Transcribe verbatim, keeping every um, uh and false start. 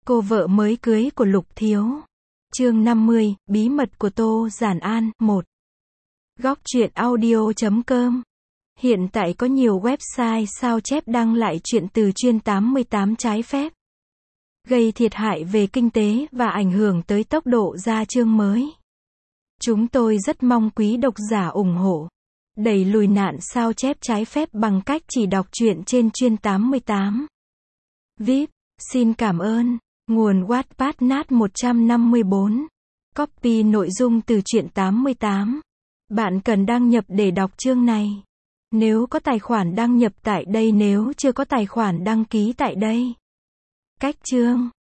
Cô vợ mới cưới của Lục Thiếu. Chương năm mươi, Bí mật của Tô Giản An, một. Góc truyện audio chấm com. Hiện tại có nhiều website sao chép đăng lại chuyện từ chuyên tám mươi tám trái phép, gây thiệt hại về kinh tế và ảnh hưởng tới tốc độ ra chương mới. Chúng tôi rất mong quý độc giả ủng hộ, đẩy lùi nạn sao chép trái phép bằng cách chỉ đọc truyện trên chuyên tám mươi tám. vê i pê, xin cảm ơn. Nguồn Wattpad nát một trăm năm mươi bốn. Copy nội dung từ truyện tám mươi tám. Bạn cần đăng nhập để đọc chương này. Nếu có tài khoản đăng nhập tại đây, nếu chưa có tài khoản đăng ký tại đây. Cách chương.